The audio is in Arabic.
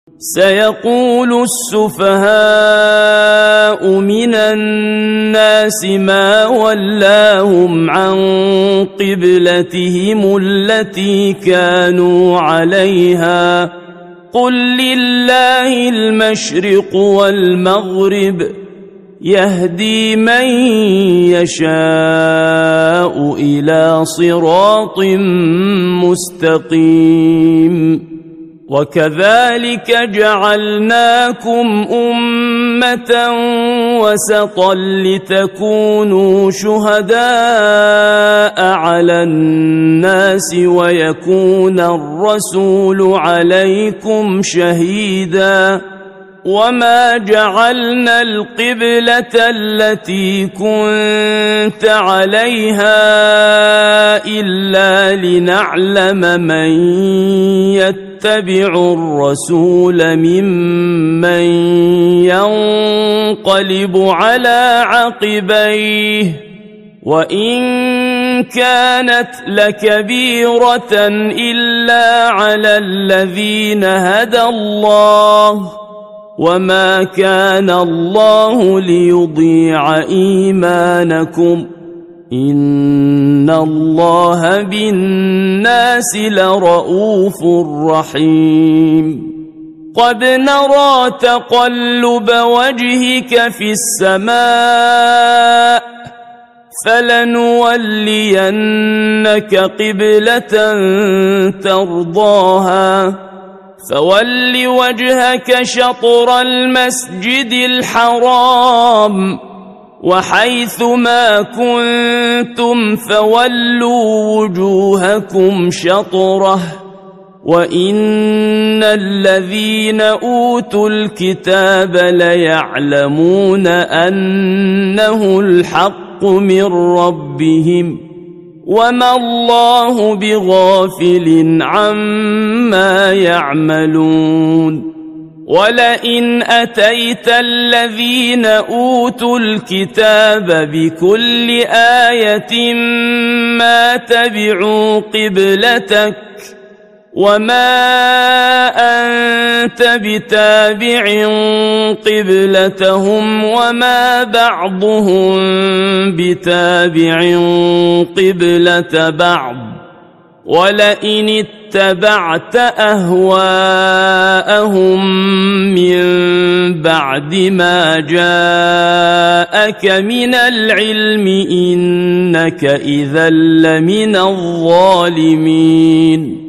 سيقول السفهاء من الناس ما ولاهم عن قبلتهم التي كانوا عليها قل لله المشرق والمغرب يهدي من يشاء إلى صراط مستقيم وكذلك جعلناكم أمة وسطا لتكونوا شهداء على الناس ويكون الرسول عليكم شهيدا وما جعلنا القبلة التي كنت عليها إلا لنعلم من يتبع الرسول ممن ينقلب على عقبيه وإن كانت لكبيرة إلا على الذين هدى الله وما كان الله ليضيع إيمانكم إن الله بالناس لرؤوف رحيم قد نرى تقلب وجهك في السماء فلنولينك قبلة ترضاها فول وجهك شطر المسجد الحرام وحيث ما كنتم فولوا وجوهكم شطره وإن الذين أوتوا الكتاب ليعلمون أنه الحق من ربهم وما الله بغافل عما يعملون ولئن أتيت الذين أوتوا الكتاب بكل آية ما تبعوا قبلتك وما أنت بتابع قبلتهم وما بعضهم بتابع قبلة بعض ولئن اتبعت أهواءهم من بعد ما جاءك من العلم إنك إذا لمن الظالمين